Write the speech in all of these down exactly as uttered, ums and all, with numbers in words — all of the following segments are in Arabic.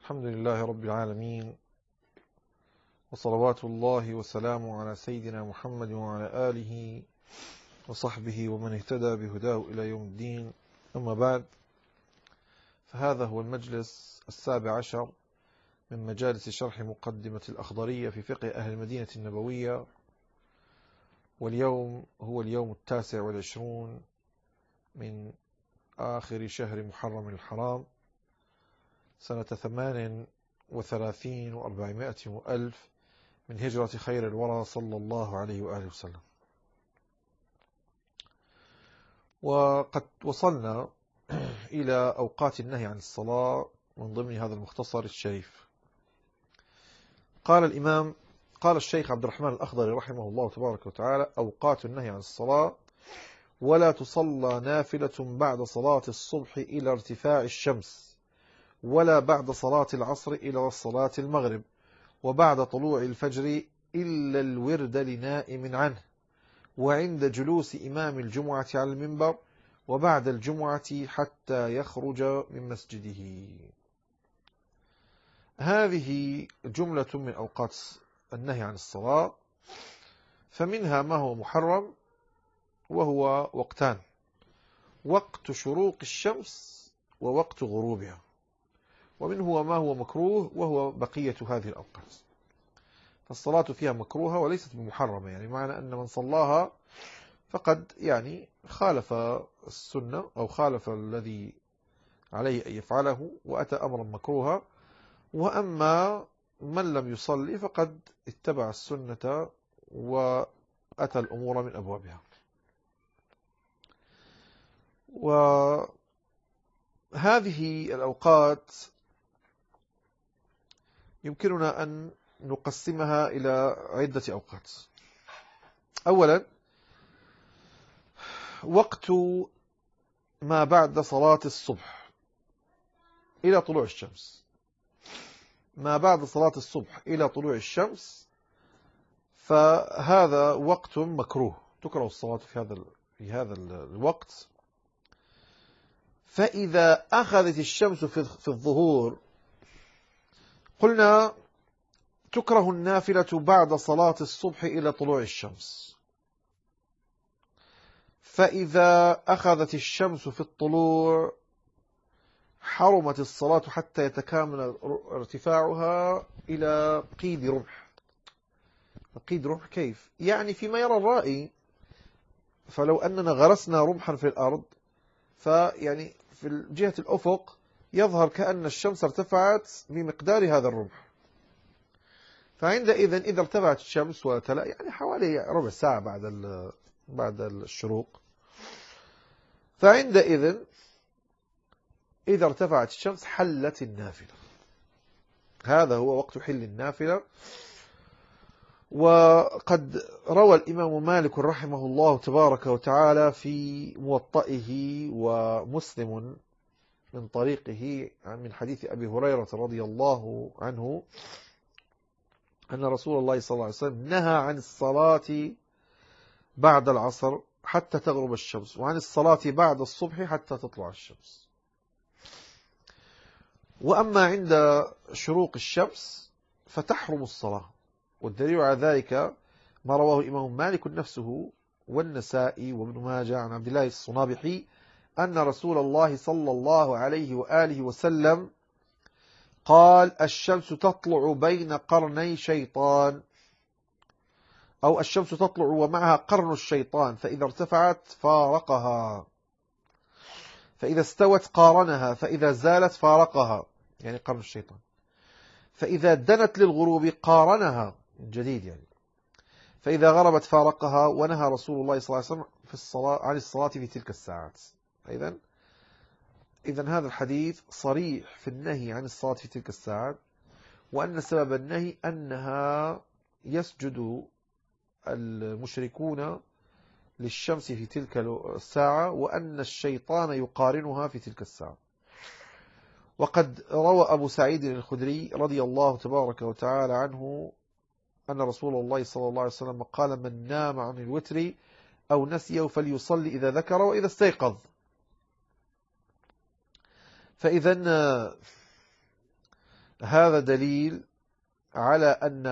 الحمد لله رب العالمين، وصلوات الله وسلامه على سيدنا محمد وعلى آله وصحبه ومن اهتدى بهداه إلى يوم الدين. أما بعد، فهذا هو المجلس السابع عشر من مجالس شرح مقدمة الأخضرية في فقه أهل المدينة النبوية، واليوم هو اليوم التاسع والعشرون من آخر شهر محرم الحرام سنة ثمان وثلاثين وأربعمائة وألف من هجرة خير الورى صلى الله عليه وآله وسلم. وقد وصلنا إلى أوقات النهي عن الصلاة من ضمن هذا المختصر الشريف. قال الإمام قال الشيخ عبد الرحمن الأخضري رحمه الله تبارك وتعالى: أوقات النهي عن الصلاة: ولا تصلى نافلة بعد صلاة الصبح إلى ارتفاع الشمس، ولا بعد صلاة العصر إلى صلاة المغرب، وبعد طلوع الفجر إلا الورد لنائم عنه، وعند جلوس إمام الجمعة على المنبر، وبعد الجمعة حتى يخرج من مسجده. هذه جملة من أوقات النهي عن الصلاة، فمنها ما هو محرم وهو وقتان: وقت شروق الشمس ووقت غروبها، ومنه ما هو مكروه وهو بقية هذه الأوقات. فالصلاة فيها مكروهة وليست بمحرمة، يعني معنى أن من صلاها فقد يعني خالف السنة أو خالف الذي عليه أن يفعله وأتى أمرا مكروها. وأما من لم يصلي فقد اتبع السنة وأتى الأمور من أبوابها. وهذه الأوقات يمكننا أن نقسمها إلى عدة أوقات. أولا، وقت ما بعد صلاة الصبح إلى طلوع الشمس. ما بعد صلاة الصبح إلى طلوع الشمس فهذا وقت مكروه، تكره الصلاة في هذا في هذا الوقت. فإذا أخذت الشمس في الظهور قلنا تكره النافلة بعد صلاة الصبح إلى طلوع الشمس. فإذا أخذت الشمس في الطلوع حرمت الصلاة حتى يتكامل ارتفاعها إلى قيد رمح. قيد رمح كيف؟ يعني فيما يرى الرائي، فلو أننا غرسنا رمحا في الأرض فيعني في جهة الأفق يظهر كأن الشمس ارتفعت بمقدار هذا الرمح. فعندئذ إذا ارتفعت الشمس وتلا يعني حوالي ربع ساعة بعد بعد الشروق، فعندئذ إذا ارتفعت الشمس حلت النافلة. هذا هو وقت حل النافلة. وقد روى الإمام مالك رحمه الله تبارك وتعالى في موطئه ومسلم من طريقه من حديث أبي هريرة رضي الله عنه أن رسول الله صلى الله عليه وسلم نهى عن الصلاة بعد العصر حتى تغرب الشمس، وعن الصلاة بعد الصبح حتى تطلع الشمس. وأما عند شروق الشمس فتحرم الصلاة، والدليل على ذلك ما رواه الإمام مالك نفسه والنسائي وابن ماجه عن عبد الله الصنابحي أن رسول الله صلى الله عليه وآله وسلم قال: الشمس تطلع بين قرني شيطان، أو الشمس تطلع ومعها قرن الشيطان، فإذا ارتفعت فارقها، فإذا استوت قارنها، فإذا زالت فارقها، يعني قرن الشيطان، فإذا دنت للغروب قارنها من جديد، يعني فإذا غربت فارقها. ونهى رسول الله صلى الله عليه وسلم في الصلاة عن الصلاة في تلك الساعات. إذن إذن هذا الحديث صريح في النهي عن الصلاة في تلك الساعات، وأن سبب النهي أنها يسجد المشركون للشمس في تلك الساعة، وأن الشيطان يقارنها في تلك الساعة. وقد روى أبو سعيد الخدري رضي الله تبارك وتعالى عنه أن رسول الله صلى الله عليه وسلم قال: من نام عن الوتر أو نسيه فليصلي إذا ذكر وإذا استيقظ. فإذا هذا دليل على أن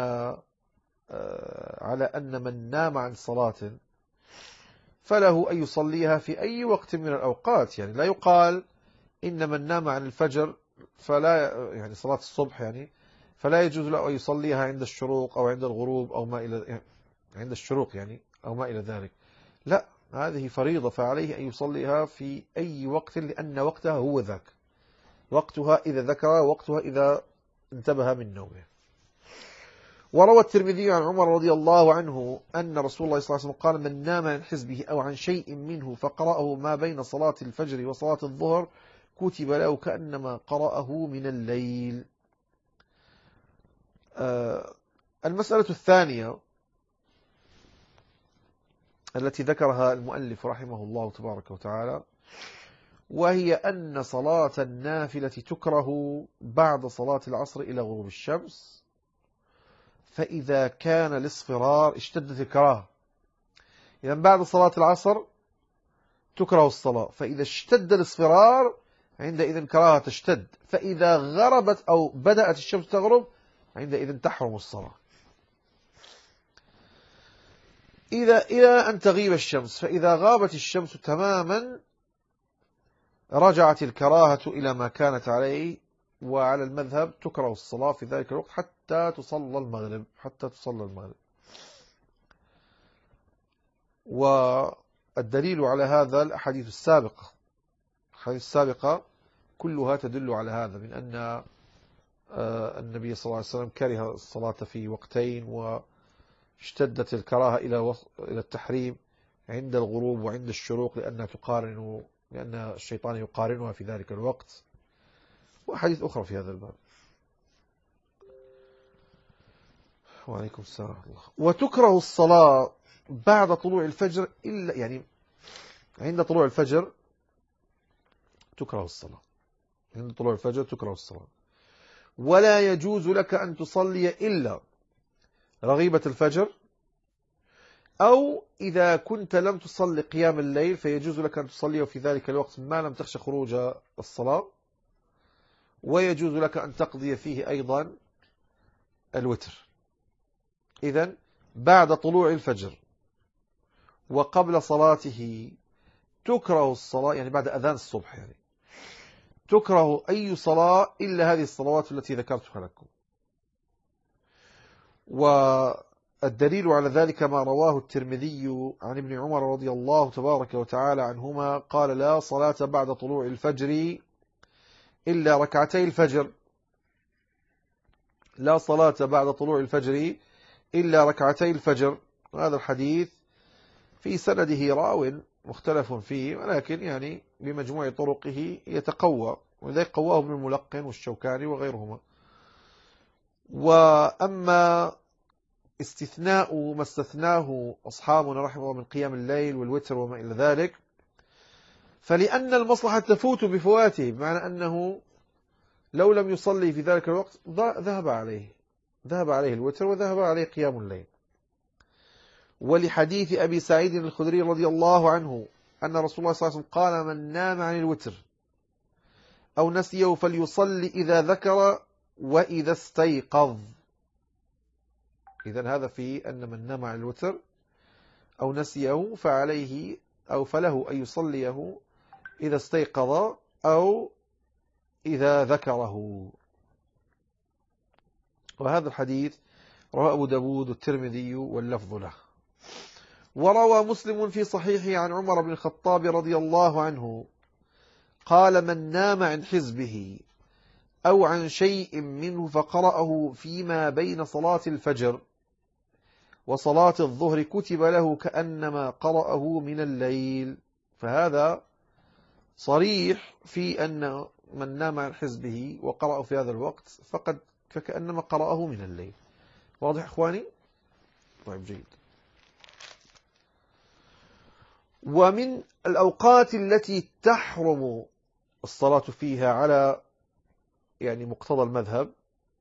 على أن من نام عن صلاة فله أن يصليها في أي وقت من الأوقات. يعني لا يقال إن من نام عن الفجر فلا، يعني صلاة الصبح يعني، فلا يجوز له أن يصليها عند الشروق أو عند الغروب أو ما إلى يعني عند الشروق يعني أو ما إلى ذلك. لا، هذه فريضة، فعليه أن يصليها في أي وقت، لأن وقتها هو ذاك، وقتها إذا ذكر، وقتها إذا انتبه من نومه. وروى الترمذي عن عمر رضي الله عنه أن رسول الله صلى الله عليه وسلم قال: من نام عن حزبه أو عن شيء منه فقرأه ما بين صلاة الفجر وصلاة الظهر كتب له كأنما قرأه من الليل. آه المسألة الثانية التي ذكرها المؤلف رحمه الله تبارك وتعالى، وهي أن صلاة النافلة تكره بعد صلاة العصر إلى غروب الشمس، فإذا كان الاصفرار اشتدت الكراهة. إذا بعد صلاة العصر تكره الصلاة، فإذا اشتد الاصفرار عندئذ الكراهة تشتد، فإذا غربت أو بدأت الشمس تغرب عندئذ تحرم الصلاة إذا إلى أن تغيب الشمس. فإذا غابت الشمس تماما رجعت الكراهة إلى ما كانت عليه، وعلى المذهب تكره الصلاة في ذلك الوقت حتى تصلى المغرب حتى تصلى المغرب. والدليل على هذا الأحاديث السابقة، الأحاديث السابقة كلها تدل على هذا، من أن النبي صلى الله عليه وسلم كره الصلاة في وقتين، واشتدت الكراهة إلى إلى التحريم عند الغروب وعند الشروق، لأنها تقارن لأن الشيطان يقارنها في ذلك الوقت، وأحاديث أخرى في هذا الباب. وعليكم السلام ورحمة الله. وتكره الصلاة بعد طلوع الفجر إلا يعني عند طلوع الفجر تكره الصلاة عند طلوع الفجر تكره الصلاة ولا يجوز لك أن تصلي إلا رغيبة الفجر، أو إذا كنت لم تصلي قيام الليل فيجوز لك أن تصلي في ذلك الوقت ما لم تخش خروج الصلاة، ويجوز لك أن تقضي فيه أيضا الوتر. إذن بعد طلوع الفجر وقبل صلاته تكره الصلاة، يعني بعد أذان الصبح يعني تكره أي صلاة إلا هذه الصلوات التي ذكرتها لكم. والدليل على ذلك ما رواه الترمذي عن ابن عمر رضي الله تبارك وتعالى عنهما قال: لا صلاة بعد طلوع الفجر إلا ركعتي الفجر لا صلاة بعد طلوع الفجر إلا ركعتي الفجر. هذا الحديث في سنده راو مختلف فيه، ولكن يعني بمجموع طرقه يتقوى، ولذلك قواه ابن الملقن والشوكاني وغيرهما. وأما استثناء ما استثناه أصحابنا رحمه الله من قيام الليل والوتر وما إلى ذلك، فلأن المصلحة تفوت بفواته، بمعنى أنه لو لم يصلي في ذلك الوقت ذهب عليه ذهب عليه الوتر وذهب عليه قيام الليل. ولحديث أبي سعيد الخدري رضي الله عنه أن رسول الله صلى الله عليه وسلم قال: من نام عن الوتر أو نسيه فليصلي إذا ذكر وإذا استيقظ. إذن هذا في أن من نام عن الوتر أو نسيه فعليه أو فله أن يصليه إذا استيقظ أو إذا ذكره. وهذا الحديث رواه أبو داود والترمذي واللفظ له. وروى مسلم في صحيحه عن عمر بن الخطاب رضي الله عنه قال: من نام عن حزبه أو عن شيء منه فقرأه فيما بين صلاة الفجر وصلاة الظهر كتب له كأنما قرأه من الليل. فهذا صريح في أن من نام عن حزبه وقرأه في هذا الوقت فقد فكأنما قرأه من الليل. واضح إخواني؟ طيب جيد. ومن الأوقات التي تحرم الصلاة فيها على يعني مقتضى المذهب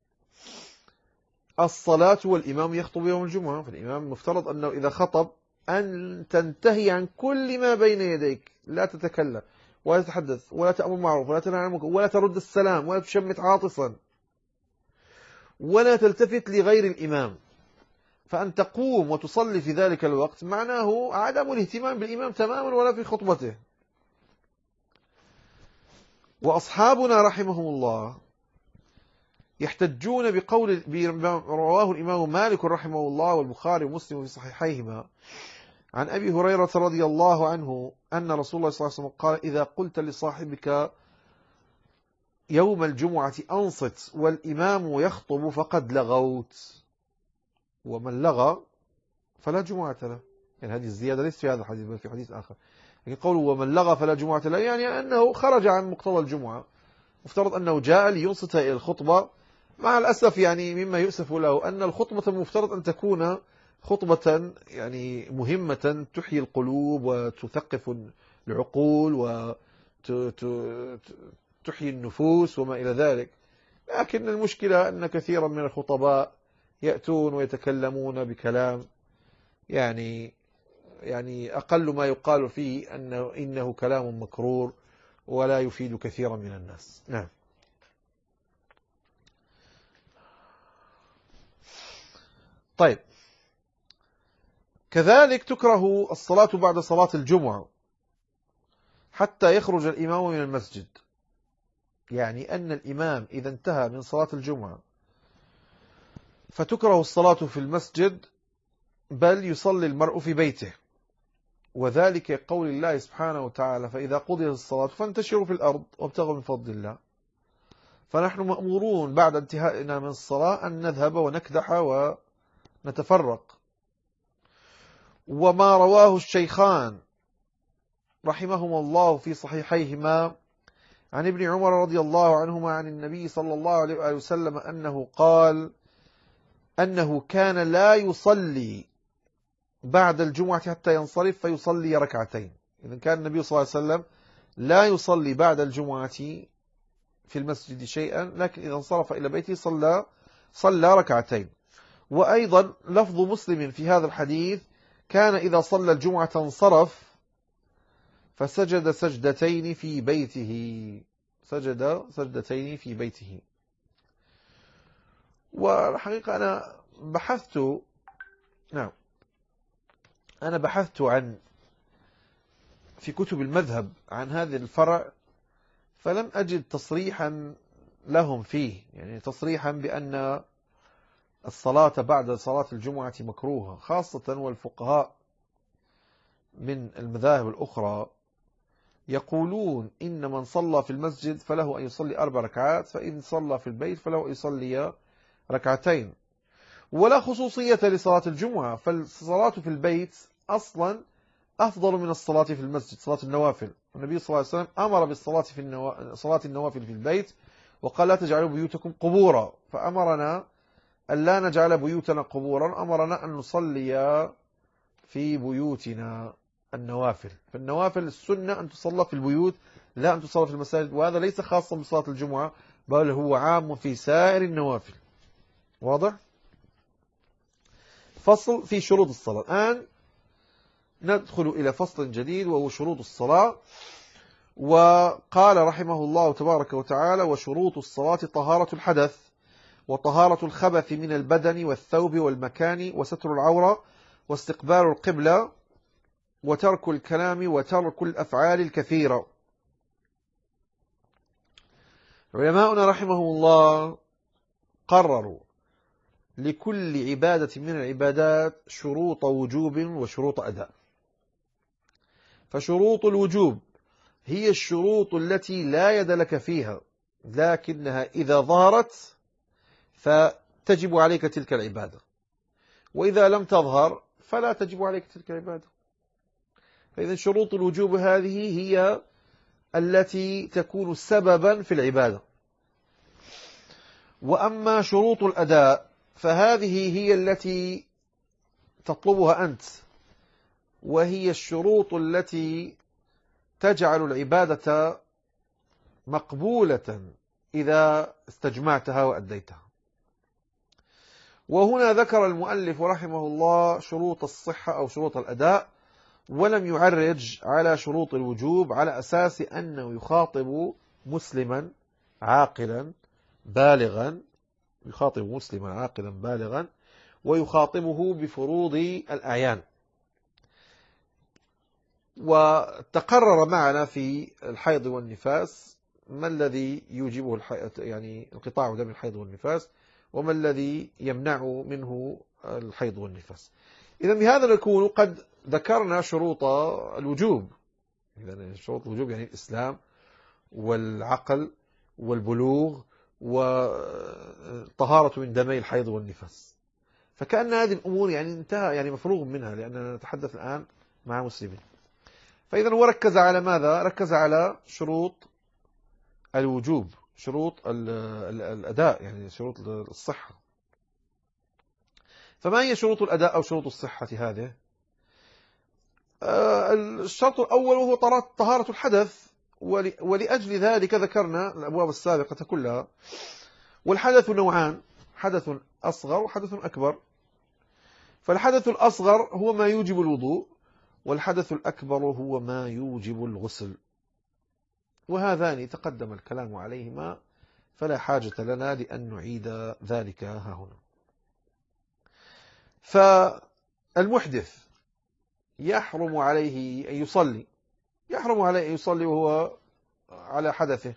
الصلاة والإمام يخطب يوم الجمعة. فالإمام المفترض أنه إذا خطب أن تنتهي عن كل ما بين يديك، لا تتكلم ولا تتحدث ولا تأمر معروف ولا تنهى عن المنكر ولا ترد السلام ولا تشمت عاطسا. ولا تلتفت لغير الإمام، فأن تقوم وتصلي في ذلك الوقت معناه عدم الاهتمام بالإمام تماما ولا في خطبته. وأصحابنا رحمهم الله يحتجون بقول رواه الإمام مالك رحمه الله والبخاري ومسلم في صحيحيهما عن أبي هريرة رضي الله عنه أن رسول الله صلى الله عليه وسلم قال: إذا قلت لصاحبك يوم الجمعة أنصت والإمام يخطب فقد لغوت، ومن لغى فلا جمعة له. يعني هذه الزيادة ليست في هذا الحديث بل في حديث آخر، لكن قوله ومن لغى فلا جمعة له يعني أنه خرج عن مقتضى الجمعة، مفترض أنه جاء لينصت إلى الخطبة. مع الأسف يعني مما يؤسف له أن الخطبة المفترض أن تكون خطبة يعني مهمة تحيي القلوب وتثقف العقول وتحيي النفوس وما إلى ذلك، لكن المشكلة أن كثيرا من الخطباء يأتون ويتكلمون بكلام يعني يعني أقل ما يقال فيه أنه إنه كلام مكرور ولا يفيد كثيرا من الناس. نعم. طيب، كذلك تكره الصلاة بعد صلاة الجمعة حتى يخرج الإمام من المسجد، يعني أن الإمام إذا انتهى من صلاة الجمعة فتكره الصلاة في المسجد، بل يصلي المرء في بيته، وذلك قول الله سبحانه وتعالى: فإذا قضيت الصلاة فانتشروا في الأرض وابتغوا من فضل الله. فنحن مأمورون بعد انتهائنا من الصلاة أن نذهب ونكدح ونتفرق. وما رواه الشيخان رحمهما الله في صحيحيهما عن ابن عمر رضي الله عنهما عن النبي صلى الله عليه وآله وسلم أنه قال أنه كان لا يصلي بعد الجمعة حتى ينصرف فيصلي ركعتين. إذا كان النبي صلى الله عليه وسلم لا يصلي بعد الجمعة في المسجد شيئا، لكن إذا انصرف إلى بيته صلى صلى ركعتين. وأيضا لفظ مسلم في هذا الحديث: كان إذا صلى الجمعة انصرف فسجد سجدتين في بيته، سجد سجدتين في بيته. والحقيقة أنا بحثت نعم أنا بحثت عن في كتب المذهب عن هذا الفرع، فلم أجد تصريحا لهم فيه، يعني تصريحا بأن الصلاة بعد صلاة الجمعة مكروهة، خاصة والفقهاء من المذاهب الأخرى يقولون إن من صلى في المسجد فله أن يصلي أربع ركعات، فإن صلى في البيت فله أن يصلي ركعتين، ولا خصوصية لصلاة الجمعة، فالصلاة في البيت أصلا أفضل من الصلاة في المسجد، صلاة النوافل. النبي صلى الله عليه وسلم أمر بالصلاة في النوا... صلاة النوافل في البيت، وقال: لا تجعلوا بيوتكم قبورا، فأمرنا أن لا نجعل بيوتنا قبورا، أمرنا أن نصلي في بيوتنا النوافل. فالنوافل السنة أن تصلى في البيوت لا أن تصلى في المساجد، وهذا ليس خاصا بصلاة الجمعة بل هو عام في سائر النوافل. واضح؟ فصل في شروط الصلاة. الآن ندخل إلى فصل جديد وهو شروط الصلاة. وقال رحمه الله تبارك وتعالى: وشروط الصلاة طهارة الحدث، وطهارة الخبث من البدن والثوب والمكان، وستر العورة، واستقبال القبلة، وترك الكلام، وترك الأفعال الكثيرة. علماؤنا رحمه الله قرروا لكل عبادة من العبادات شروط وجوب وشروط أداء. فشروط الوجوب هي الشروط التي لا يد لك فيها، لكنها إذا ظهرت فتجب عليك تلك العبادة، وإذا لم تظهر فلا تجب عليك تلك العبادة. فإذا شروط الوجوب هذه هي التي تكون سببا في العبادة. وأما شروط الأداء فهذه هي التي تطلبها أنت، وهي الشروط التي تجعل العبادة مقبولة إذا استجمعتها وأديتها. وهنا ذكر المؤلف رحمه الله شروط الصحة أو شروط الأداء، ولم يعرج على شروط الوجوب على أساس أنه يخاطب مسلما عاقلا بالغا يخاطب مسلما عاقلا بالغا ويخاطبه بفروض الأعيان. وتقرر معنا في الحيض والنفاس ما الذي يوجبه الحي... يعني انقطاع دم الحيض والنفاس، وما الذي يمنع منه الحيض والنفاس. إذا بهذا نكون قد ذكرنا شروط الوجوب. إذا شروط الوجوب يعني الإسلام والعقل والبلوغ والطهارة من دمي الحيض والنفاس. فكأن هذه الأمور يعني انتهى، يعني مفروغ منها، لأننا نتحدث الآن مع مسلمين. فإذا هو ركز على ماذا؟ ركز على شروط الوجوب، شروط الأداء، يعني شروط الصحة. فما هي شروط الأداء أو شروط الصحة هذه؟ الشرط الأول وهو طهارة الحدث، ولأجل ذلك ذكرنا الأبواب السابقة كلها. والحدث نوعان: حدث أصغر وحدث أكبر. فالحدث الأصغر هو ما يوجب الوضوء، والحدث الأكبر هو ما يوجب الغسل، وهذان تقدم الكلام عليهما فلا حاجة لنا لأن نعيد ذلك ها هنا. فالمحدث يحرم عليه أن يصلي، يحرم عليه أن يصلي وهو على حدثه،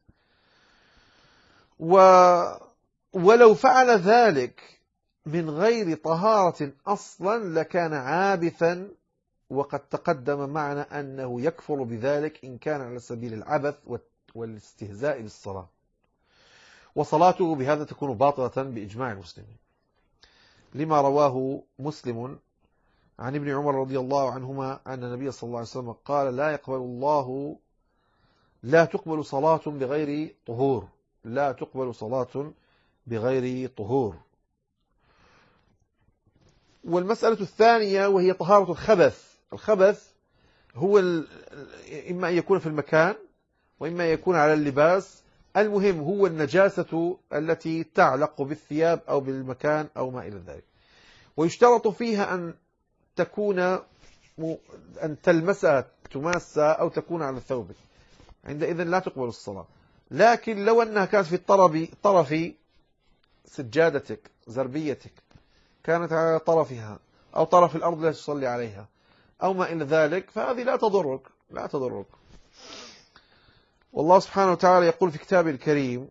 و ولو فعل ذلك من غير طهارة أصلا لكان عابثا، وقد تقدم معنا أنه يكفر بذلك إن كان على سبيل العبث والاستهزاء بالصلاة، وصلاته بهذا تكون باطلة بإجماع المسلمين، لما رواه مسلم عن ابن عمر رضي الله عنهما أن النبي صلى الله عليه وسلم قال: لا يقبل الله لا تقبل صلاة بغير طهور، لا تقبل صلاة بغير طهور. والمسألة الثانية وهي طهارة الخبث. الخبث هو إما أن يكون في المكان وإما أن يكون على اللباس، المهم هو النجاسة التي تعلق بالثياب أو بالمكان أو ما إلى ذلك. ويشترط فيها أن تكون أن تلمسها، تماسها، أو تكون على ثوبك، عندئذ لا تقبل الصلاة. لكن لو أنها كانت في الطرف طرف سجادتك، زربيتك، كانت على طرفها أو طرف الأرض التي تصلي عليها أو ما إلى ذلك، فهذه لا تضرك، لا تضرك. والله سبحانه وتعالى يقول في كتابه الكريم: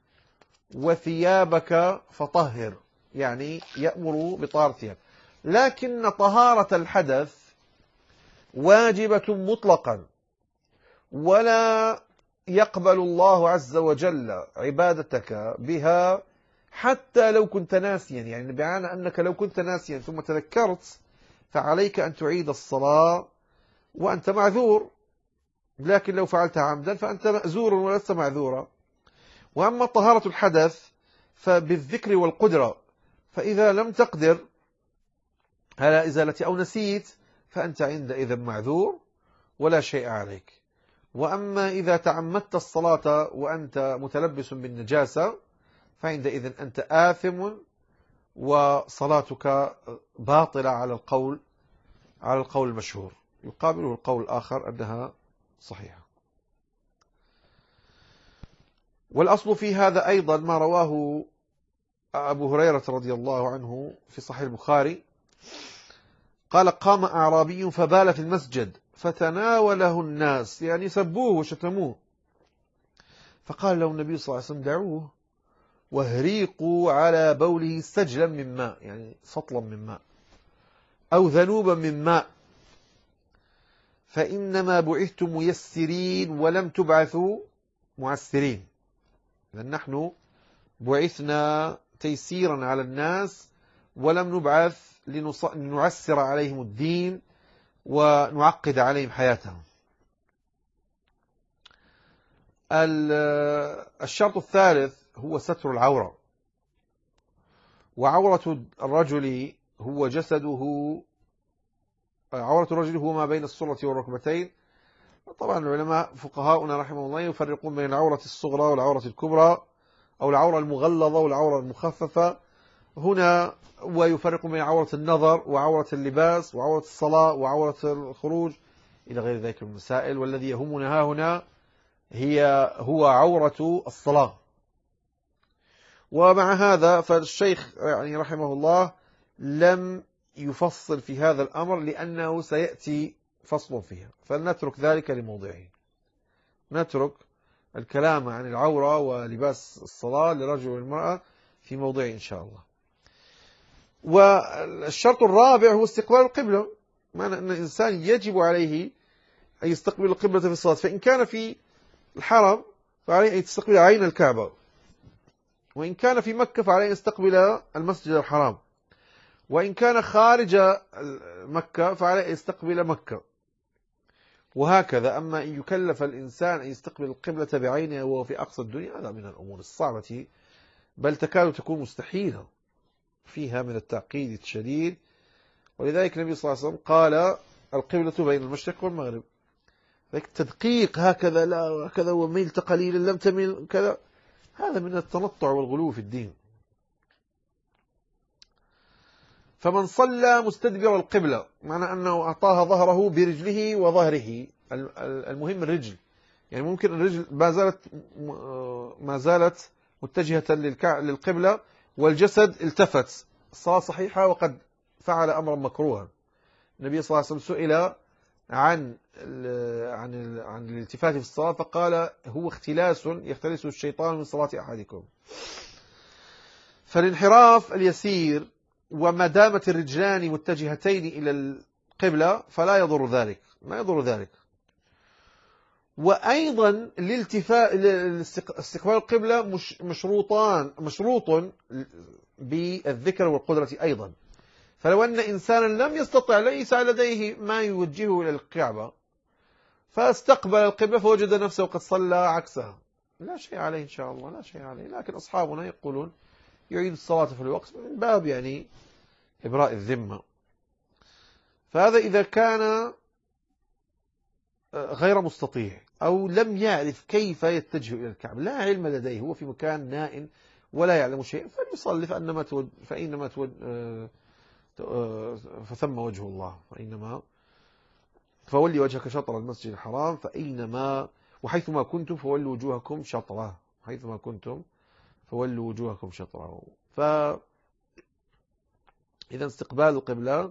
وثيابك فطهر، يعني يأمر بطهارة الثياب. لكن طهارة الحدث واجبة مطلقا، ولا يقبل الله عز وجل عبادتك بها حتى لو كنت ناسيا. يعني بمعنى أنك لو كنت ناسيا ثم تذكرت فعليك أن تعيد الصلاة وأنت معذور، لكن لو فعلتها عمدا فأنت مأزور ولست معذورا. وأما طهارة الحدث فبالذكر والقدرة، فإذا لم تقدر على إزالة أو نسيت فأنت عندئذ معذور ولا شيء عليك. وأما إذا تعمدت الصلاة وأنت متلبس بالنجاسة فعندئذ أنت آثم وصلاتك باطلة على القول على القول المشهور، يقابله القول الآخر أنها صحيحة. والأصل في هذا أيضا ما رواه أبو هريرة رضي الله عنه في صحيح البخاري قال: قام أعرابي فبال في المسجد فتناوله الناس، يعني سبوه وشتموه، فقال له النبي صلى الله عليه وسلم: دعوه واهريقوا على بوله سجلا من ماء، يعني سطلا من ماء أو ذنوبا من ماء، فإنما بعثتم ميسرين ولم تبعثوا معسرين. لأن نحن بعثنا تيسيرا على الناس ولم نبعث لنعسر عليهم الدين ونعقد عليهم حياتهم. الشرط الثالث هو ستر العورة. وعورة الرجل هو جسده، عورة الرجل هو ما بين السرة والركبتين. طبعا العلماء فقهاؤنا رحمه الله يفرقون بين العورة الصغرى والعورة الكبرى، أو العورة المغلظة والعورة المخففة هنا، ويفرقون بين عورة النظر وعورة اللباس وعورة الصلاة وعورة الخروج إلى غير ذلك من المسائل. والذي يهمنا ها هنا هي هو عورة الصلاة. ومع هذا فالشيخ يعني رحمه الله لم يفصل في هذا الأمر لأنه سيأتي فصل فيها، فلنترك ذلك لموضعه. نترك الكلام عن العورة ولباس الصلاة للرجل والمرأة في موضعه إن شاء الله. والشرط الرابع هو استقبال القبلة، معنى أن الإنسان يجب عليه أن يستقبل القبلة في الصلاة، فإن كان في الحرم فعليه أن يستقبل عين الكعبة، وإن كان في مكة فعليه أن يستقبل المسجد الحرام، وإن كان خارج مكة فعليه أن يستقبل مكة، وهكذا. أما أن يكلف الإنسان أن يستقبل القبلة بعينه وهو في أقصى الدنيا، هذا من الأمور الصعبة، بل تكاد تكون مستحيلة، فيها من التعقيد الشديد. ولذلك النبي صلى الله عليه وسلم قال القبلة بين المشرق والمغرب. التدقيق هكذا لا هكذا وميلت قليلا لم تميل كذا، هذا من التنطع والغلو في الدين. فمن صلى مستدبر القبلة، معنى أنه أعطاها ظهره برجله وظهره، المهم الرجل، يعني ممكن الرجل ما زالت ما زالت متجهة للقبلة والجسد التفت، الصلاة صحيحة وقد فعل أمرا مكروها. النبي صلى الله عليه وسلم سئل عن عن عن الالتفات في الصلاة فقال هو اختلاس يختلسه الشيطان من صلاة أحدكم. فالانحراف اليسير وما دامت الرجلان متجهتين إلى القبلة فلا يضر ذلك، ما يضر ذلك. وأيضا الالتفاء استقبال القبلة مش مشروطان مشروط بالذكر والقدرة أيضا. فلو أن إنسانا لم يستطع، ليس لديه ما يوجهه إلى الكعبة، فاستقبل القبلة فوجد نفسه قد صلى عكسها، لا شيء عليه إن شاء الله، لا شيء عليه. لكن أصحابنا يقولون يعيد الصلاة في الوقت من باب يعني إبراء الذمة. فهذا إذا كان غير مستطيع أو لم يعرف كيف يتجه إلى الكعبة، لا علم لديه، هو في مكان نائم ولا يعلم شيء، فليصلي فإنما تود فإنما تود فثم وجه الله، فإنما فولي وجهك شطر المسجد الحرام فإنما وحيثما كنتم فولوا وجوهكم شطره، حيثما كنتم فولوا وجوهكم شطره. فإذا استقبال القبلة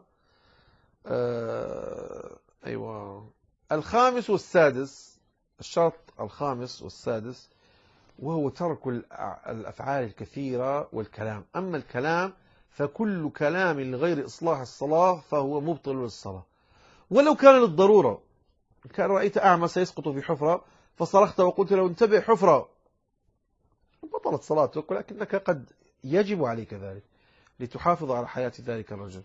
آه أيوة. الخامس والسادس، الشرط الخامس والسادس وهو ترك الأفعال الكثيرة والكلام. أما الكلام فكل كلام لغير إصلاح الصلاة فهو مبطل للصلاة، ولو كان للضرورة. كان رأيت أعمى سيسقط في حفرة فصرخت وقلت له انتبه حفرة، بطلت صلاتك، ولكنك قد يجب عليك ذلك لتحافظ على حياة ذلك الرجل.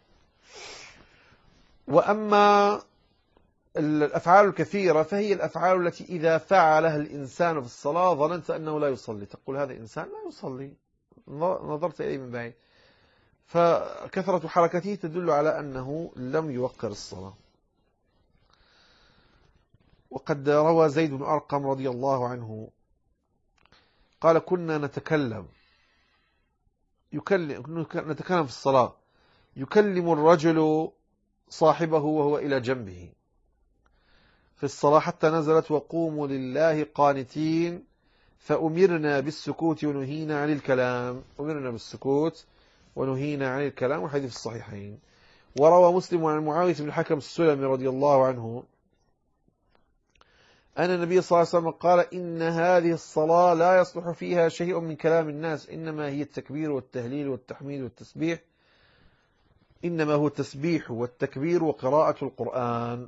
وأما الأفعال الكثيرة فهي الأفعال التي إذا فعلها الإنسان في الصلاة ظننت أنه لا يصلي، تقول هذا إنسان لا يصلي، نظرت إليه من بعيد، فكثرة حركته تدل على أنه لم يوقر الصلاة. وقد روى زيد بن أرقم رضي الله عنه قال كنا نتكلم يكلم نتكلم في الصلاة يكلم الرجل صاحبه وهو إلى جنبه في الصلاة حتى نزلت وقوموا لله قانتين فأمرنا بالسكوت ونهينا عن الكلام، أمرنا بالسكوت ونهينا عن الكلام، والحديث في الصحيحين. وروى مسلم عن معاوية بن الحكم السلمي رضي الله عنه أن النبي صلى الله عليه وسلم قال إن هذه الصلاة لا يصلح فيها شيء من كلام الناس، إنما هي التكبير والتهليل والتحميد والتسبيح، إنما هو التسبيح والتكبير وقراءة القرآن.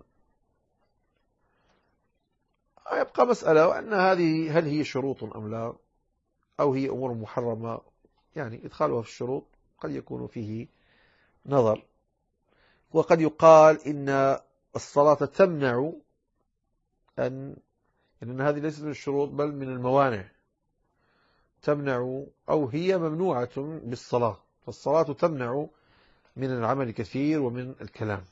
يبقى مسألة أن هذه هل هي شروط أم لا، أو هي أمور محرمة، يعني إدخالها في الشروط قد يكون فيه نظر. وقد يقال إن الصلاة تمنع أن إن هذه ليست من الشروط بل من الموانع، تمنع أو هي ممنوعة بالصلاة، فالصلاة تمنع من العمل الكثير ومن الكلام.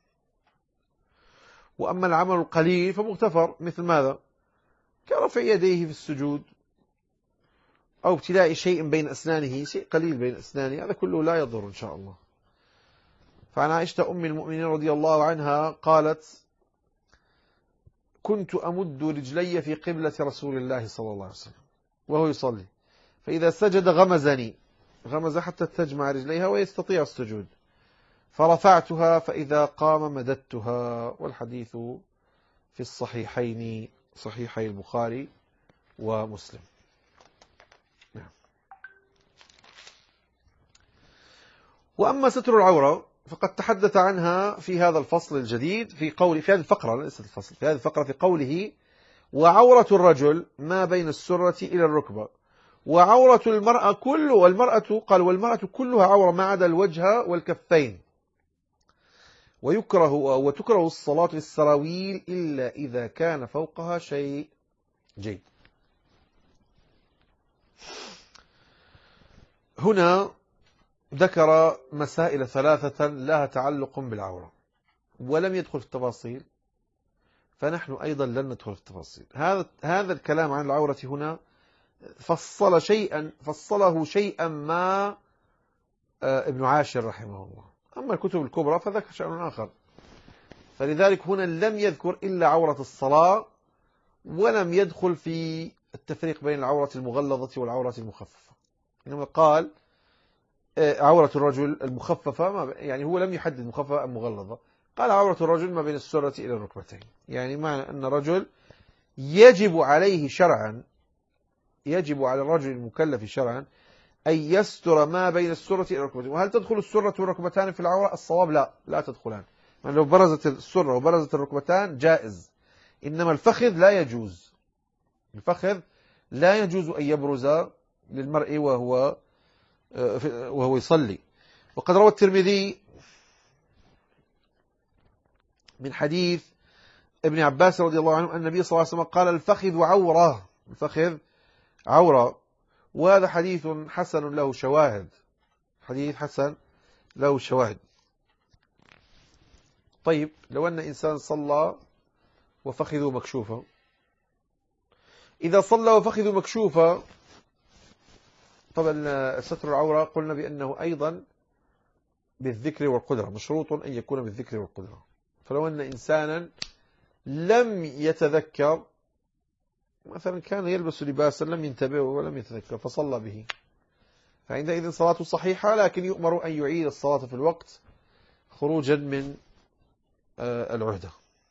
وأما العمل القليل فمغتفر، مثل ماذا؟ كرفع يديه في السجود أو ابتلاء شيء بين أسنانه، شيء قليل بين أسنانه، هذا كله لا يضر إن شاء الله. فعن عائشة أم المؤمنين رضي الله عنها قالت كنت أمد رجلي في قبلة رسول الله صلى الله عليه وسلم وهو يصلي، فإذا سجد غمزني، غمز حتى تجمع رجليها ويستطيع السجود، فرفعتها فإذا قام مددتها. والحديث في الصحيحين، صحيحي البخاري ومسلم. نعم. وأما ستر العورة فقد تحدث عنها في هذا الفصل الجديد في قول في هذه الفقرة، ليست الفصل، في هذه الفقرة في قوله: وعورة الرجل ما بين السرة إلى الركبة، وعورة المرأة كل والمرأة قال والمرأة كلها عورة ما عدا الوجه والكفين، ويكره وتكره الصلاة في السراويل إلا إذا كان فوقها شيء. جيد. هنا ذكر مسائل ثلاثة لها تعلق بالعورة ولم يدخل في التفاصيل، فنحن أيضا لن ندخل في التفاصيل. هذا هذا الكلام عن العورة هنا فصل شيئا فصله شيئا ما ابن عاشر رحمه الله. أما الكتب الكبرى فذكر شيء آخر، فلذلك هنا لم يذكر إلا عورة الصلاة، ولم يدخل في التفريق بين العورة المغلظة والعورة المخففة، إنما قال عورة الرجل المخففة، يعني هو لم يحدد مخففة أم مغلظة، قال عورة الرجل ما بين السرة إلى الركبتين، يعني معنى أن الرجل يجب عليه شرعا، يجب على الرجل المكلف شرعا أن يستر ما بين السرة إلى الركبتين. وهل تدخل السرة والركبتان في العورة؟ الصواب لا، لا تدخلان. يعني لو برزت السرة وبرزت الركبتان جائز، إنما الفخذ لا يجوز، الفخذ لا يجوز أن يبرز للمرء وهو وهو يصلي. وقد روى الترمذي من حديث ابن عباس رضي الله عنه أن النبي صلى الله عليه وسلم قال: الفخذ عورة، الفخذ عورة. وهذا حديث حسن له شواهد، حديث حسن له شواهد. طيب، لو أن إنسان صلى وفخذه مكشوفة، إذا صلى وفخذه مكشوفة، طبعا ستر العورة قلنا بأنه أيضا بالذكر والقدرة، مشروط أن يكون بالذكر والقدرة. فلو أن إنسانا لم يتذكر، مثلا كان يلبس لباسا لم ينتبه ولم يتذكر فصلى به، فعندئذ صلاته صحيحة، لكن يؤمر أن يعيد الصلاة في الوقت خروجا من العهدة.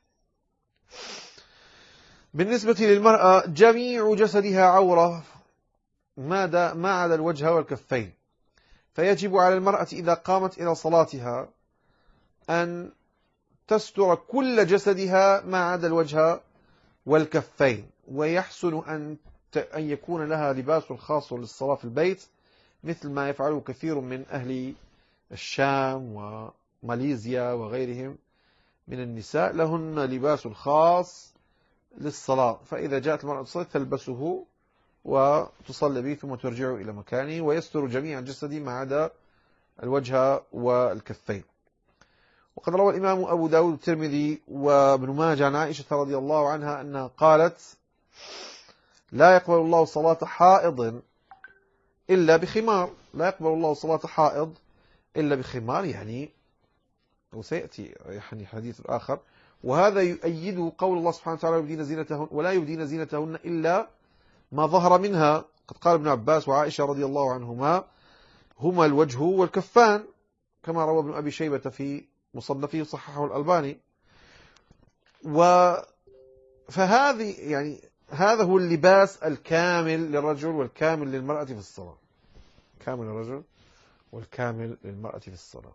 بالنسبة للمرأة جميع جسدها عورة ما عدا الوجه والكفين، فيجب على المرأة إذا قامت إلى صلاتها أن تستر كل جسدها ما عدا الوجه والكفين. ويحسن أن أن يكون لها لباس خاص للصلاة في البيت، مثل ما يفعله كثير من أهل الشام وماليزيا وغيرهم من النساء، لهن لباس خاص للصلاة، فإذا جاءت المرأة تصلي تلبسه وتصلي به ثم ترجع إلى مكانه، ويستر جميع جسده ما عدا الوجه والكفين. وقد روى الإمام أبو داود الترمذي وابن ماجه عن عائشة رضي الله عنها أنها قالت: لا يقبل الله صلاة حائض إلا بخمار، لا يقبل الله صلاة حائض إلا بخمار، يعني وسيأتي يعني حديث آخر. وهذا يؤيد قول الله سبحانه وتعالى: يبدين زينتهن ولا يبدين زينتهن إلا ما ظهر منها. قد قال ابن عباس وعائشة رضي الله عنهما: هما الوجه والكفان، كما روى ابن أبي شيبة في مصنفه صححه الألباني. و فهذه يعني هذا هو اللباس الكامل للرجل والكامل للمرأة في الصلاة، كامل للرجل والكامل للمرأة في الصلاة.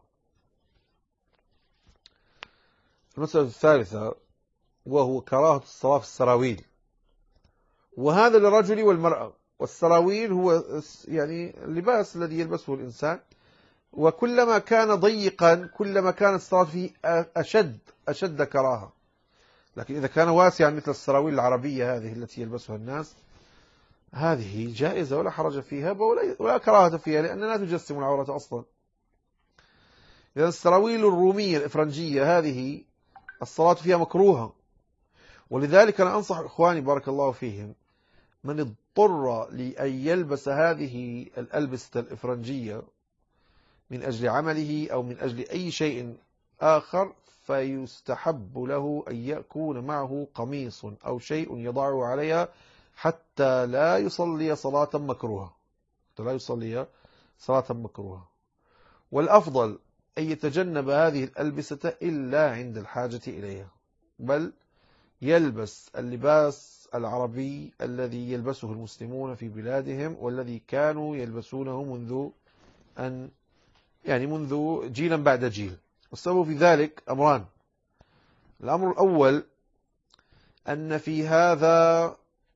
المسألة الثالثة وهو كراهة الصلاة في السراويل، وهذا للرجل والمرأة. والسراويل هو يعني اللباس الذي يلبسه الإنسان، وكلما كان ضيقا كلما كانت الصلاة فيه أشد أشد كراهة. لكن إذا كان واسعا مثل السراويل العربية هذه التي يلبسها الناس، هذه جائزة ولا حرج فيها ولا كراهة فيها، لأنها لا تجسم العورة أصلا. إذا السراويل الرومية الإفرنجية هذه الصلاة فيها مكروهة. ولذلك أنا أنصح إخواني بارك الله فيهم من اضطر لأن يلبس هذه الألبسة الإفرنجية من أجل عمله أو من أجل أي شيء آخر، فيستحب له أن يكون معه قميص أو شيء يضعه عليها حتى لا يصلي صلاة مكروهة، حتى لا يصلي صلاة مكروهة. والأفضل أن يتجنب هذه الألبسة إلا عند الحاجة إليها، بل يلبس اللباس العربي الذي يلبسه المسلمون في بلادهم والذي كانوا يلبسونه منذ أن يعني منذ جيلا بعد جيل. والسبب في ذلك أمران. الأمر الأول أن في هذا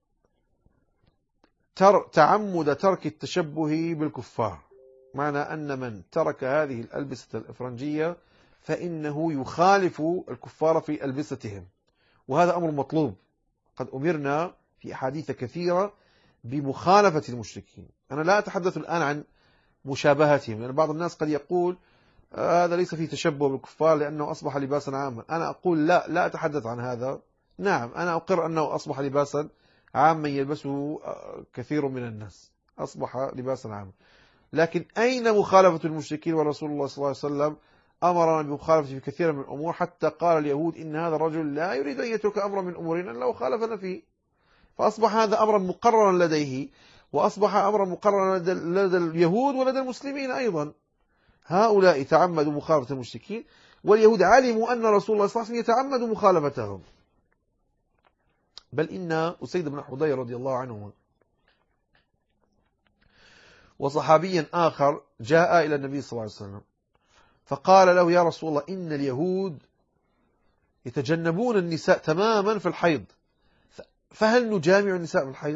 تر تعمد ترك التشبه بالكفار، معنى أن من ترك هذه الألبسة الإفرنجية فإنه يخالف الكفار في ألبستهم، وهذا أمر مطلوب. قد أمرنا في أحاديث كثيرة بمخالفة المشركين. أنا لا أتحدث الآن عن مشابهتهم، لأن بعض الناس قد يقول هذا ليس فيه تشبه بالكفار لأنه أصبح لباسا عاما. أنا أقول لا، لا أتحدث عن هذا. نعم، أنا أقر أنه أصبح لباسا عاما يلبسه كثير من الناس، أصبح لباسا عاما، لكن أين مخالفة المشركين؟ ورسول الله صلى الله عليه وسلم أمرنا بمخالفة في كثير من الأمور، حتى قال اليهود إن هذا الرجل لا يريد أن يترك أمرا من أمورنا لو خالفنا فيه. فأصبح هذا أمرا مقررا لديه، وأصبح أمرا مقررا لدى اليهود ولدى المسلمين أيضا. هؤلاء تعمدوا مخالفة المشركين، واليهود علموا أن رسول الله صلى الله عليه وسلم يتعمد مخالفتهم. بل إن أسيد بن حضير رضي الله عنه وصحابيا آخر جاء إلى النبي صلى الله عليه وسلم فقال له يا رسول الله إن اليهود يتجنبون النساء تماما في الحيض، فهل نجامع النساء في الحيض؟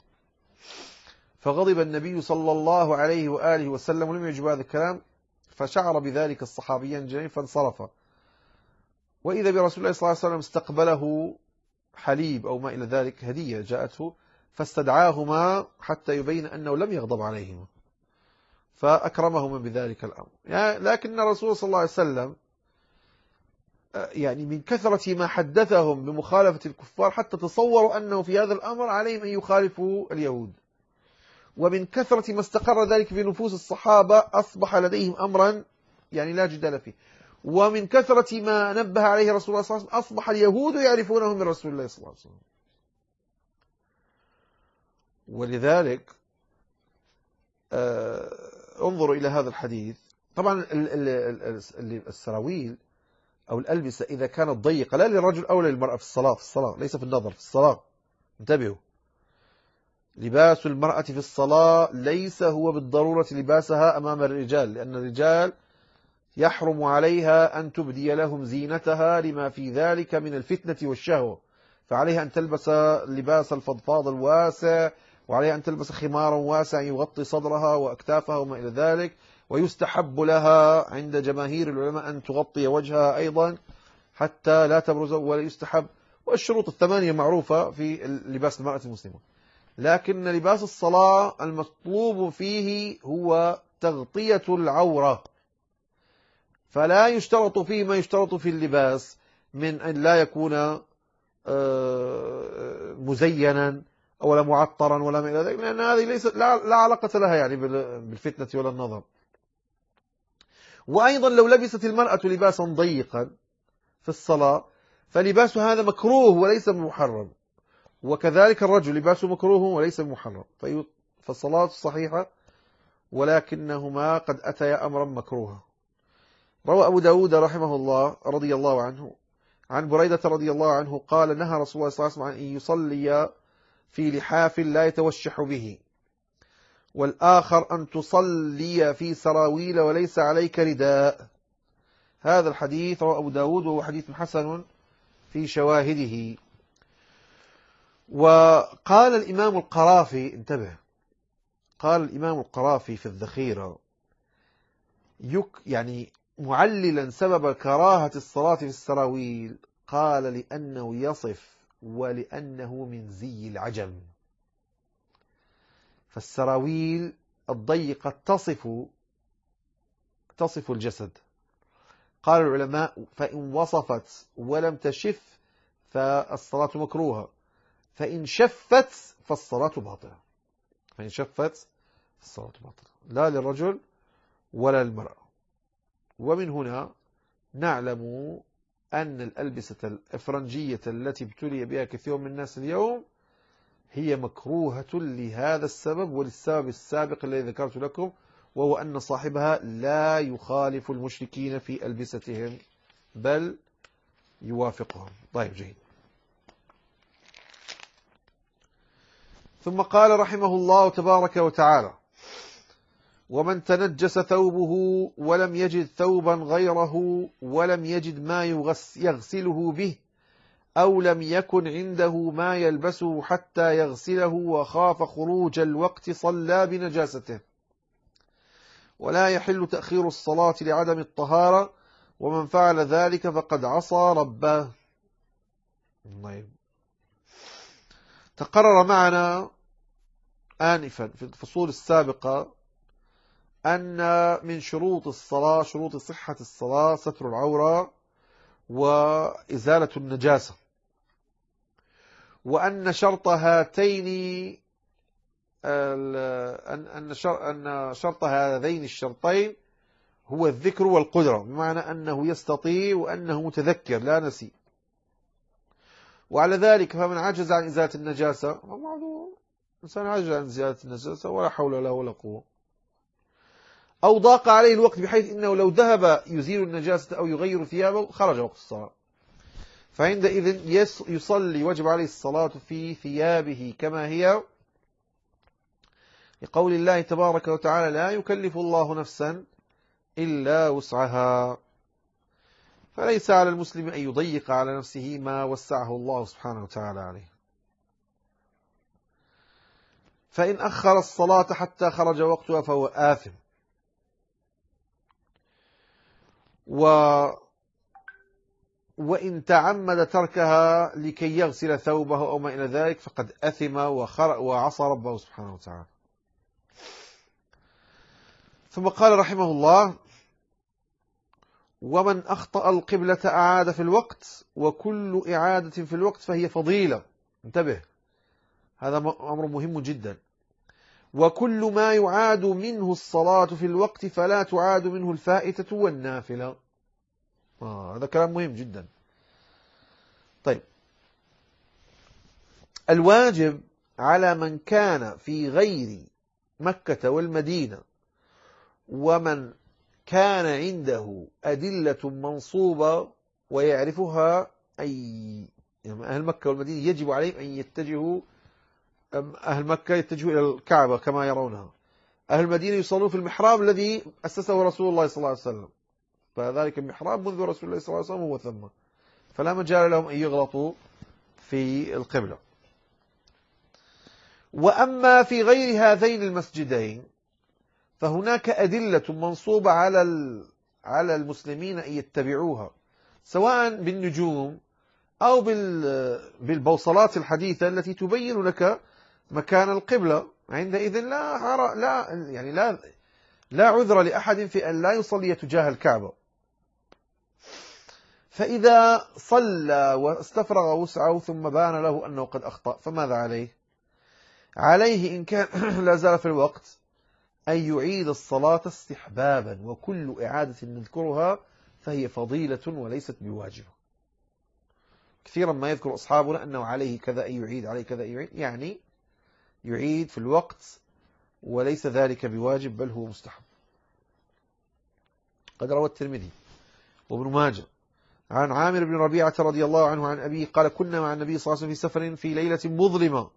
فغضب النبي صلى الله عليه وآله وسلم ولم يجب هذا الكلام، فشعر بذلك الصحابي الجليل فانصرف. وإذا برسول الله صلى الله عليه وسلم استقبله حليب أو ما إلى ذلك، هدية جاءته، فاستدعاهما حتى يبين أنه لم يغضب عليهما، فأكرمهما بذلك الأمر. يعني لكن الرسول صلى الله عليه وسلم يعني من كثرة ما حدثهم بمخالفة الكفار حتى تصوروا أنه في هذا الأمر عليهم أن يخالفوا اليهود، ومن كثرة ما استقر ذلك في نفوس الصحابة أصبح لديهم أمرا يعني لا جدال فيه، ومن كثرة ما نبه عليه رسول الله صلى الله عليه وسلم أصبح اليهود يعرفونه من رسول الله صلى الله عليه وسلم. ولذلك آه انظروا إلى هذا الحديث. طبعا السراويل أو الألبسة إذا كانت ضيقة لا للرجل أو للمرأة في الصلاة، في الصلاة ليس في النظر، في الصلاة انتبهوا، لباس المرأة في الصلاة ليس هو بالضرورة لباسها أمام الرجال، لأن الرجال يحرم عليها أن تبدي لهم زينتها لما في ذلك من الفتنة والشهوة، فعليها أن تلبس لباس الفضفاض الواسع، وعليها أن تلبس خمارا واسعا يغطي صدرها وأكتافها وما إلى ذلك، ويستحب لها عند جماهير العلماء أن تغطي وجهها أيضا حتى لا تبرز، ولا يستحب، والشروط الثمانية معروفة في لباس المرأة المسلمة. لكن لباس الصلاة المطلوب فيه هو تغطية العورة، فلا يشترط فيه ما يشترط في اللباس من أن لا يكون مزينا ولا معطرا ولا ما إلى ذلك، لأن هذه ليست لا علاقة لها يعني بالفتنة ولا النظر. وأيضا لو لبست المرأة لباسا ضيقا في الصلاة فلباس هذا مكروه وليس محرم، وكذلك الرجل لباسه مكروه وليس محرم، فالصلاة صحيحة ولكنهما قد أتيا أمرا مكروها. روى أبو داود رحمه الله رضي الله عنه عن بريدة رضي الله عنه قال نهى رسول الله صلى الله عليه وسلم عن أن يصلي في لحاف لا يتوشح به، والآخر أن تصلي في سراويل وليس عليك رداء. هذا الحديث روى أبو داود وهو حديث حسن في شواهده. وقال الإمام القرافي، انتبه، قال الإمام القرافي في الذخيرة يك يعني معللا سبب كراهة الصلاة في السراويل، قال لأنه يصف ولأنه من زي العجم. فالسراويل الضيقة تصف تصف الجسد. قال العلماء فإن وصفت ولم تشف فالصلاة مكروهة، فإن شفت فالصلاة باطلة، فإن شفت فالصلاة باطلة لا للرجل ولا للمرأة. ومن هنا نعلم أن الألبسة الإفرنجية التي ابتلي بها كثير من الناس اليوم هي مكروهة لهذا السبب وللسبب السابق الذي ذكرت لكم، وهو أن صاحبها لا يخالف المشركين في ألبستهم بل يوافقهم. طيب جيد. ثم قال رحمه الله تبارك وتعالى: ومن تنجس ثوبه ولم يجد ثوبا غيره ولم يجد ما يغسله به أو لم يكن عنده ما يلبسه حتى يغسله وخاف خروج الوقت صلى بنجاسته، ولا يحل تأخير الصلاة لعدم الطهارة، ومن فعل ذلك فقد عصى ربه. تقرر معنا آنفا في الفصول السابقة أن من شروط الصلاة، شروط صحة الصلاة، ستر العورة وإزالة النجاسة، وأن شرط هاتين أن شرط هذين الشرطين هو الذكر والقدرة، بمعنى أنه يستطيع وأنه متذكر لا نسي. وعلى ذلك فمن عجز عن إزالة النجاسة، إنسان عجز عن إزالة النجاسة ولا حول له ولا قوة، أو ضاق عليه الوقت بحيث إنه لو ذهب يزيل النجاسة أو يغير ثيابه خرج وقت الصلاة، فعندئذ يصلي وجب عليه الصلاة في ثيابه كما هي، لقول الله تبارك وتعالى: لا يكلف الله نفسا إلا وسعها. فليس على المسلم أن يضيق على نفسه ما وسعه الله سبحانه وتعالى عليه. فإن أخر الصلاة حتى خرج وقتها فهو آثم، و وإن تعمد تركها لكي يغسل ثوبه أو ما إلى ذلك فقد أثم وعصى ربه سبحانه وتعالى. ثم قال رحمه الله: ومن أخطأ القبلة أعاد في الوقت، وكل إعادة في الوقت فهي فضيلة. انتبه، هذا أمر مهم جدا. وكل ما يعاد منه الصلاة في الوقت فلا تعاد منه الفائتة والنافلة. آه هذا كلام مهم جدا. طيب، الواجب على من كان في غير مكة والمدينة ومن كان عنده أدلة منصوبة ويعرفها، أي أهل مكة والمدينة يجب عليهم أن يتجهوا، أهل مكة يتجهوا إلى الكعبة كما يرونها، أهل المدينة يصلون في المحراب الذي أسسه رسول الله صلى الله عليه وسلم، فذلك المحراب منذ رسول الله صلى الله عليه وسلم هو ثم، فلا مجال لهم أن يغلطوا في القبلة. وأما في غير هذين المسجدين فهناك أدلة منصوبة على على المسلمين أن يتبعوها، سواء بالنجوم أو بالبوصلات الحديثة التي تبين لك مكان القبلة. عندئذ لا لا يعني لا لا عذر لأحد في أن لا يصلي تجاه الكعبة. فإذا صلى واستفرغ وسعه ثم بان له أنه قد أخطأ فماذا عليه؟ عليه إن كان لا زال في الوقت أن يعيد الصلاة استحبابا، وكل إعادة نذكرها فهي فضيلة وليست بواجبة. كثيرا ما يذكر أصحابنا أنه عليه كذا أن يعيد، عليه كذا أن يعيد، يعني يعيد في الوقت وليس ذلك بواجب بل هو مستحب. قد روى الترمذي وابن ماجه عن عامر بن ربيعة رضي الله عنه عن أبيه قال: كنا مع النبي صلى الله عليه وسلم في سفر في ليلة مظلمة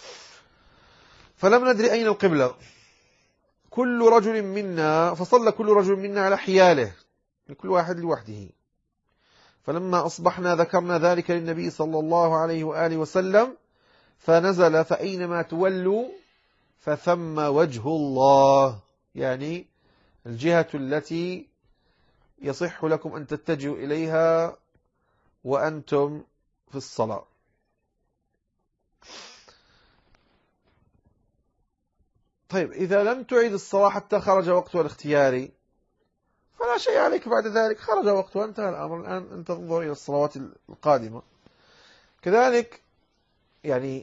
فلم ندري أين القبلة، كل رجل منا فصلى كل رجل منا على حياله، لكل واحد لوحده. فلما أصبحنا ذكرنا ذلك للنبي صلى الله عليه وآله وسلم فنزل: فأينما تولوا فثم وجه الله، يعني الجهة التي يصح لكم أن تتجهوا إليها وأنتم في الصلاة. طيب، إذا لم تعيد الصلاة حتى خرج وقتها الاختياري فلا شيء عليك بعد ذلك، خرج وقتها انتهى الأمر، الآن أنت تنظر إلى الصلوات القادمة. كذلك يعني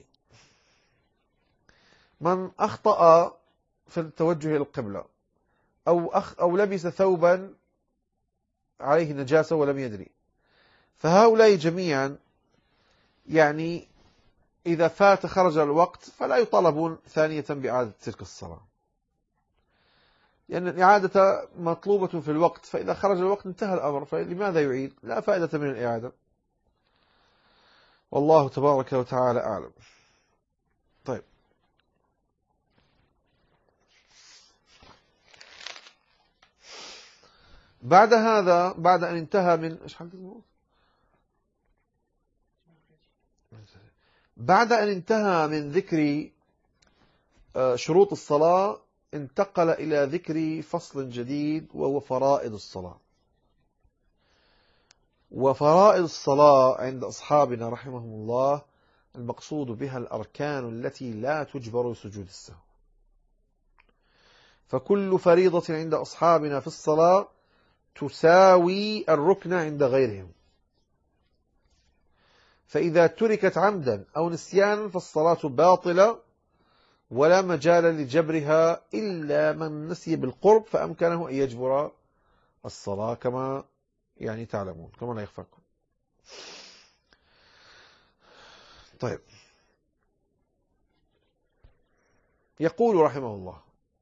من أخطأ في التوجه إلى القبلة أو, أخ أو لبس ثوبا عليه نجاسة ولم يدري، فهؤلاء جميعا يعني إذا فات خرج الوقت فلا يطالبون ثانية بإعادة تلك الصلاة، لأن الإعادة مطلوبة في الوقت، فإذا خرج الوقت انتهى الأمر، فلماذا يعيد؟ لا فائدة من الإعادة. والله تبارك وتعالى أعلم. طيب، بعد هذا، بعد أن انتهى من إيش حقه؟ بعد أن انتهى من ذكر شروط الصلاة، انتقل إلى ذكر فصل جديد وهو فرائض الصلاة. وفرائض الصلاة عند أصحابنا رحمهم الله المقصود بها الأركان التي لا تجبر سجود السهو. فكل فريضة عند أصحابنا في الصلاة تساوي الركن عند غيرهم، فإذا تركت عمدا أو نسيانا فالصلاة باطلة ولا مجال لجبرها إلا من نسي بالقرب فأمكنه أن يجبر الصلاة، كما يعني تعلمون، كما لا يخفاكم. طيب، يقول رحمه الله: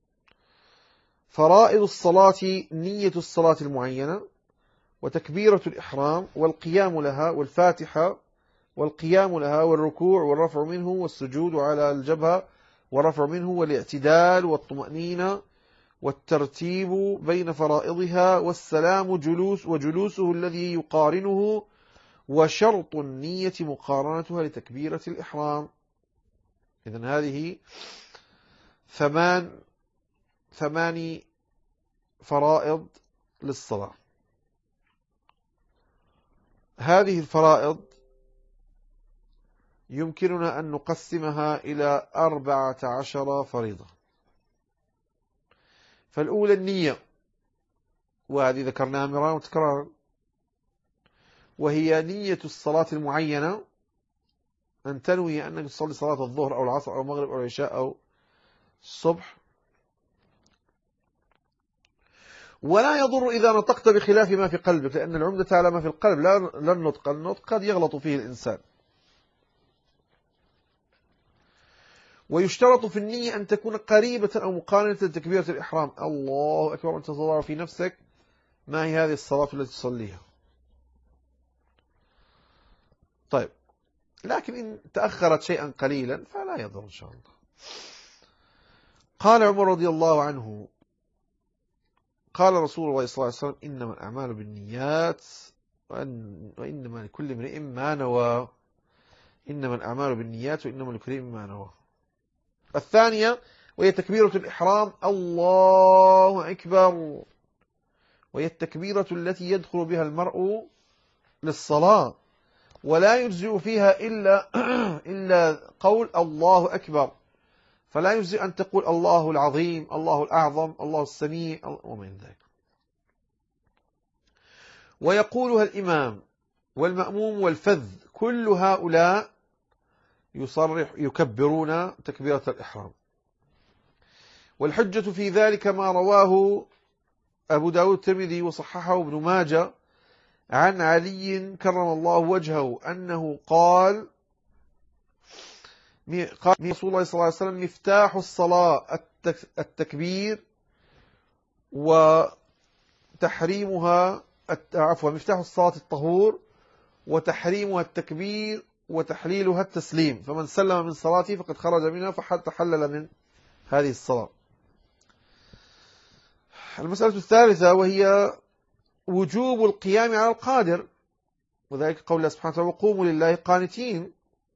فرائض الصلاة نية الصلاة المعينة، وتكبيرة الإحرام، والقيام لها، والفاتحة، والقيام لها، والركوع والرفع منه، والسجود على الجبهة والرفع منه، والاعتدال والطمأنينة، والترتيب بين فرائضها، والسلام جلوس وجلوسه الذي يقارنه، وشرط النية مقارنتها لتكبيرة الإحرام. إذن هذه ثمان ثماني فرائض للصلاة. هذه الفرائض يمكننا أن نقسمها إلى أربعة عشر فريضة. فالأولى النية، وهذه ذكرناها مرارا وتكرارا، وهي نية الصلاة المعينة، أن تنوي أنك تصلي صلاة الظهر أو العصر أو المغرب أو العشاء أو الصبح. ولا يضر إذا نطقت بخلاف ما في قلبك، لأن العمدة على ما في القلب لا النطق، النطق قد يغلط فيه الإنسان. ويشترط في النية أن تكون قريبة أو مقارنة لتكبيرة الإحرام. الله أكبر، أن تتضرع في نفسك ما هي هذه الصلاة التي تصليها. طيب، لكن إن تأخرت شيئا قليلا فلا يضر إن شاء الله. قال عمر رضي الله عنه: قال رسول الله صلى الله عليه وسلم: إنما الأعمال بالنيات وإنما لكل امرئ ما نوى. إنما الأعمال بالنيات وإنما لكل امرئ ما نوى. الثانية وهي تكبيرة الإحرام، الله أكبر، وهي التكبيرة التي يدخل بها المرء للصلاة، ولا يجزئ فيها إلا إلا قول الله أكبر، فلا يجزئ أن تقول الله العظيم، الله الأعظم، الله السميع ومن ذلك. ويقولها الإمام والمأموم والفذ، كل هؤلاء يصرح يكبرون تكبيرة الإحرام. والحجة في ذلك ما رواه أبو داود الترمذي وصححه ابن ماجه عن علي كرم الله وجهه أنه قال: قال رسول الله صلى الله عليه وسلم: مفتاح الصلاة التكبير وتحريمها عفوا مفتاح الصلاة الطهور وتحريمها التكبير وتحليلها التسليم، فمن سلم من صلاته فقد خرج منها فتحلل من هذه الصلاة. المسألة الثالثة وهي وجوب القيام على القادر، وذلك قول الله سبحانه وتعالى: وقوموا لله قانتين،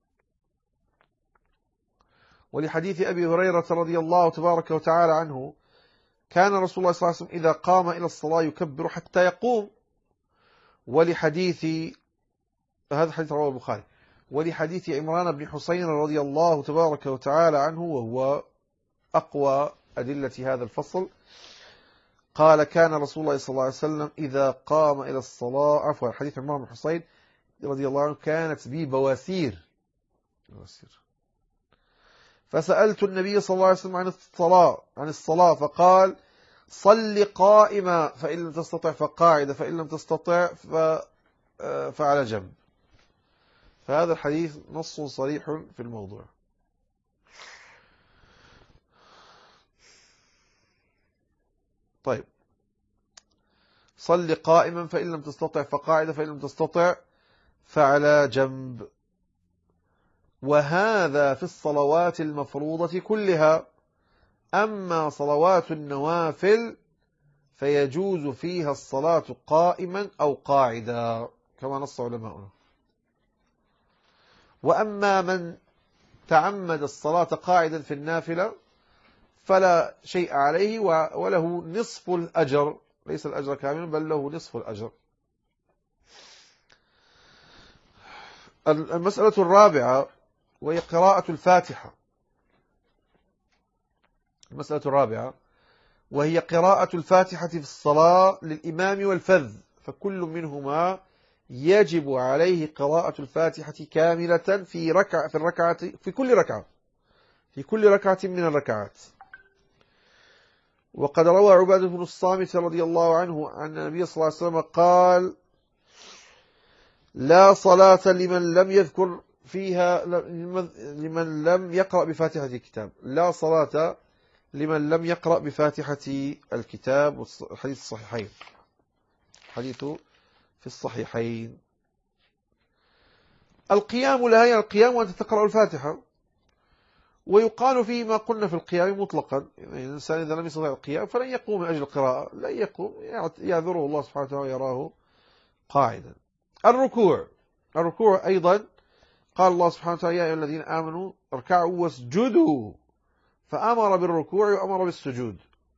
ولحديث أبي هريرة رضي الله تبارك وتعالى عنه: كان رسول الله صلى الله عليه وسلم إذا قام إلى الصلاة يكبر حتى يقوم. ولحديث هذا حديث رواه البخاري. ولحديث عمران بن حسين رضي الله تبارك وتعالى عنه، وهو أقوى أدلة هذا الفصل، قال: كان رسول الله صلى الله عليه وسلم إذا قام إلى الصلاة عفوا حديث عمران بن حسين رضي الله عنه: كانت بي بواسير بواسير فسألت النبي صلى الله عليه وسلم عن الصلاة عن الصلاة فقال: صل قائما، فإن لم تستطع فقاعد، فإن لم تستطع فعلى جنب. فهذا الحديث نص صريح في الموضوع. طيب، صل قائما فإن لم تستطع فقاعدا فإن لم تستطع فعلى جنب. وهذا في الصلوات المفروضة كلها. أما صلوات النوافل فيجوز فيها الصلاة قائما أو قاعدا كما نص علماؤنا. وأما من تعمد الصلاة قاعدا في النافلة فلا شيء عليه وله نصف الأجر، ليس الأجر كاملا بل له نصف الأجر. المسألة الرابعة وهي قراءة الفاتحة. المسألة الرابعة وهي قراءة الفاتحة في الصلاة للإمام والفذ، فكل منهما يجب عليه قراءة الفاتحة كاملة في ركعة في الركعة في كل ركعة في كل ركعة من الركعات. وقد روى عبادة بن الصامت رضي الله عنه عن النبي صلى الله عليه وسلم قال: لا صلاة لمن لم يذكر فيها لمن لم يقرأ بفاتحة الكتاب. لا صلاة لمن لم يقرأ بفاتحة الكتاب. الحديث الصحيحين، حديث في الصحيحين. القيام لها، يعني القيام وأنت تقرأ الفاتحة. ويقال فيه ما قلنا في القيام مطلقا، يعني الإنسان إذا لم يستطع القيام فلن يقوم من أجل القراءة، لن يقوم، يعذره الله سبحانه وتعالى ويراه قاعدا. الركوع الركوع أيضا قال الله سبحانه وتعالى: يا أيها الذين آمنوا اركعوا واسجدوا، فأمر بالركوع وأمر بالسجود.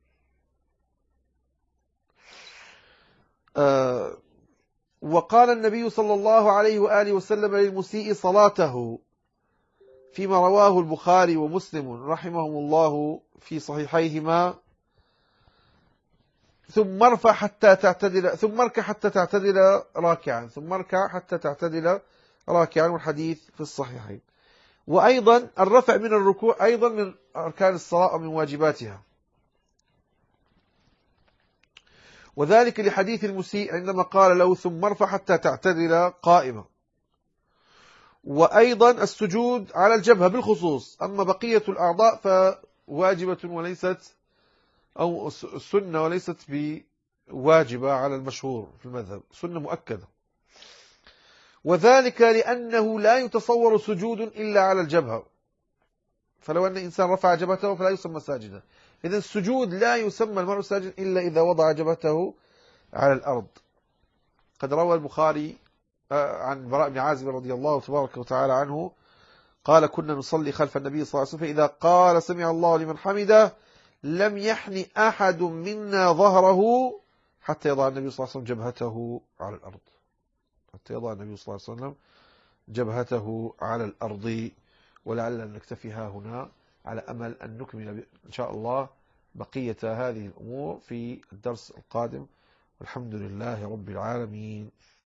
آه وقال النبي صلى الله عليه وآله وسلم للمسيء صلاته فيما رواه البخاري ومسلم رحمهم الله في صحيحيهما: ثم ارفع حتى تعتدل ثم اركع حتى تعتدل راكعا ثم اركع حتى تعتدل راكعا والحديث في الصحيحين. وأيضا الرفع من الركوع أيضا من أركان الصلاة ومن واجباتها، وذلك لحديث المسيء عندما قال له: ثم ارفع حتى تعتدل قائمة. وأيضا السجود على الجبهة بالخصوص. أما بقية الأعضاء فواجبة وليست أو السنة وليست بواجبة على المشهور في المذهب، سنة مؤكدة. وذلك لأنه لا يتصور سجود إلا على الجبهة، فلو أن إنسان رفع جبهته فلا يسمى ساجدا. إذن السجود لا يسمى المرء ساجدا إلا إذا وضع جبهته على الأرض. قد روى البخاري عن براء بن عازب رضي الله تبارك وتعالى عنه قال: كنا نصلي خلف النبي صلى الله عليه وسلم فإذا قال سمع الله لمن حمده لم يحن أحد منا ظهره حتى يضع النبي صلى الله عليه وسلم جبهته على الأرض حتى يضع النبي صلى الله عليه وسلم جبهته على الأرض. ولعلنا نكتفي ها هنا على أمل أن نكمل إن شاء الله بقية هذه الأمور في الدرس القادم. والحمد لله رب العالمين.